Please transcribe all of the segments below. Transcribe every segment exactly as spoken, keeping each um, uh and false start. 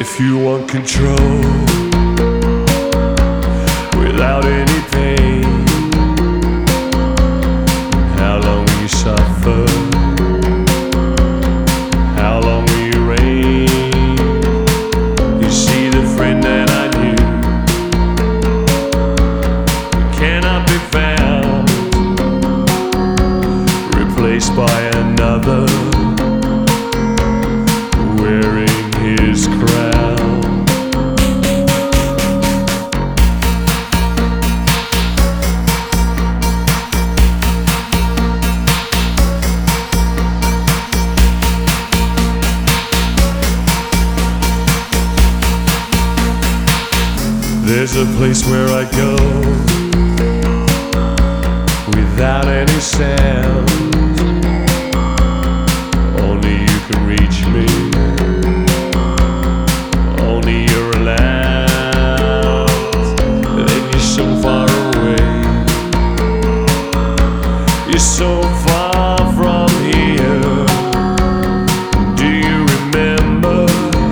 If you want control without any pain, how long will you suffer? How long will you reign? You see, the friend that I knew cannot be found, replaced by another wearing his crown. There's a place where I go without any sound. Only you can reach me. Only you're allowed. Then you're so far away. You're so far from here. Do you remember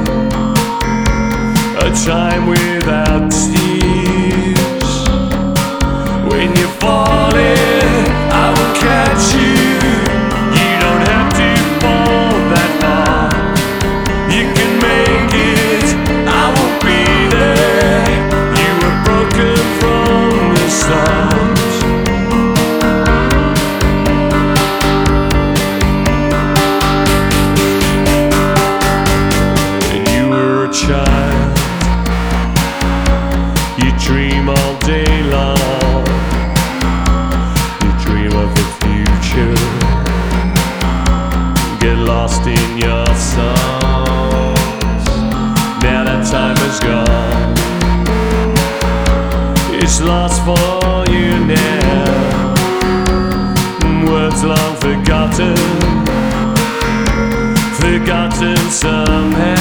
a time without tears? When you're falling, I will catch you. You don't have to fall that far. You can make it, I will be there. You were broken from the start. When you were a child, you dream all day long. You dream of the future, get lost in your songs. Now that time is gone, it's lost for you now. Words long forgotten, forgotten somehow.